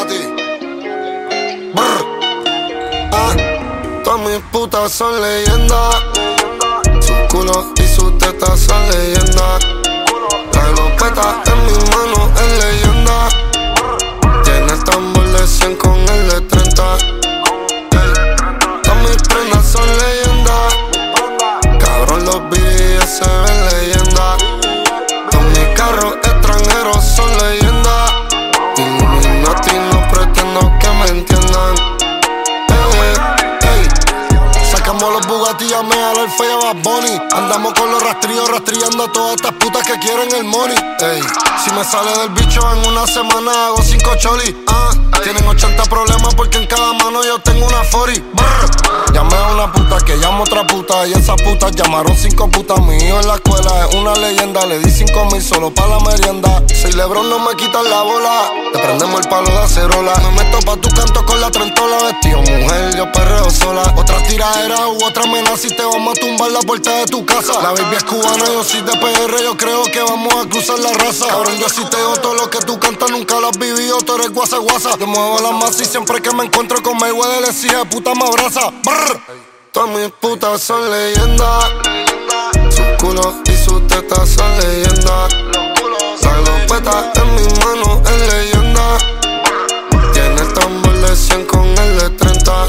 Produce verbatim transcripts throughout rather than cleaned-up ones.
Illuminati. Brr. Ah, todas mis putas son leyendas. Su culo y sus tetas son leyendas. La glopeta en mi mano es leyenda. Tiene el tambor de cien con el de treinta. Todas mis prendas son leyendas. Cabrón, los B D S se ven leyendas. Todos mis carros extranjeros son leyendas. Illuminati, no pretendo que me entiendan. Sacamos los Bugatti, llamé al Alfa y a Bad Bunny. Andamos con los rastrillos, rastrillando a todas estas putas que quieren el money. Ey, si me sale del bicho en una semana hago cinco cholis. Ah, tienen ochenta problemas porque en cada mano yo tengo una forty. Brr. Llamé a una puta que llamo otra puta y esas putas llamaron cinco putas. Mi hijo en la escuela es una leyenda, le di cinco mil solo pa' la merienda. Soy Lebron, no me quitan la bola. Te prendemos el palo de acerola. Me meto pa' tu canto con la trentola. Vestido mujer, yo perreo sola. Otra tiradera u otra amenaza y te vamos a tumbar la puerta de tu casa. La baby es cubana, yo soy de P R, yo creo que vamos a cruzar la raza. Cabrón, yo sí te digo todo lo que tú cantas, nunca lo has vivido, tú eres guasa guasa. Te muevo la masa y siempre que me encuentro con Mayweather le exige puta me abraza. Brr. Todas mis putas son leyendas. Su culo y sus tetas son leyendas. La glopeta en mi mano es leyenda. Tiene el tambor de cien con el de treinta.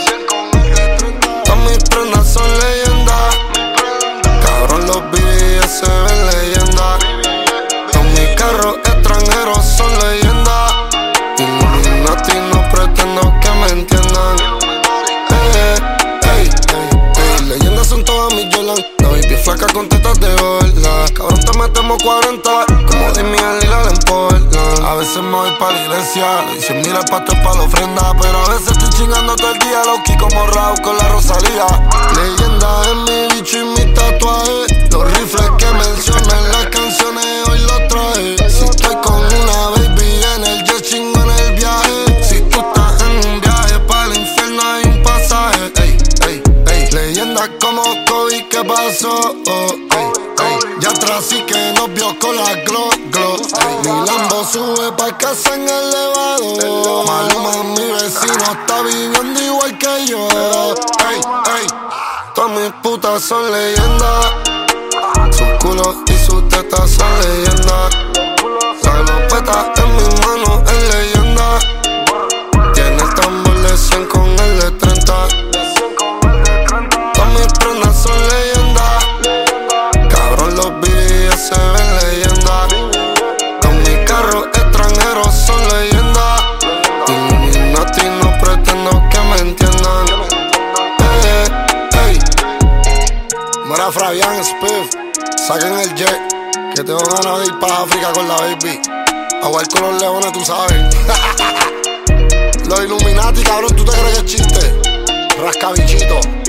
Todas mis prendas son leyendas. Cabrón, los B D S se ven leyendas. Todos mis carros extranjeros son leyendas. Illuminati, no pretendo que me entiendan. Ey, ey, ey, ey. Leyendas son todas mis Jordan. La baby flaca con tetas de bola. Cabrón, te metemos cuarenta. Como de mi Lila en Portland. A veces me voy pa' la iglesia. Le dicen mira el pastor pa' la ofrenda. Pero a veces estoy chingando todo el día. Loki como Raúl con la Rosalía. Leyenda es mi bicho y mi tatuaje. Los rifles que mencionan las canciones hoy los traje. Si estoy con una baby en el jet, chingo en el viaje. Si tú estás en un viaje para el infierno hay un pasaje. Ey, ey, ey. Leyendas como Kobe, ¿qué pasó? Oh, ey, ey. Ya atrás sí que nos vio con la glow, glow. Ey. Mi Lambo sube pa' casa en el elevador. Maluma, mi vecino, está viviendo igual que yo. Ey, ey. Todas mis putas son leyendas. Su culo y sus tetas son leyendas. La glopeta en mi mano es leyenda. Tiene el tambor de cien con el de treinta. Todas mis prendas son leyendas. Cabrón, los B D S se ven leyendas. Con mis carros extranjeros son leyendas. Illuminati, no pretendo que me entiendan. Ey, ey. Mira Fabián Spiff, saquen el jet, que tengo ganas de ir para África con la baby. A jugar con los leones, tú sabes. Los Illuminati, cabrón, ¿tú te crees que es chiste? Rascabichito.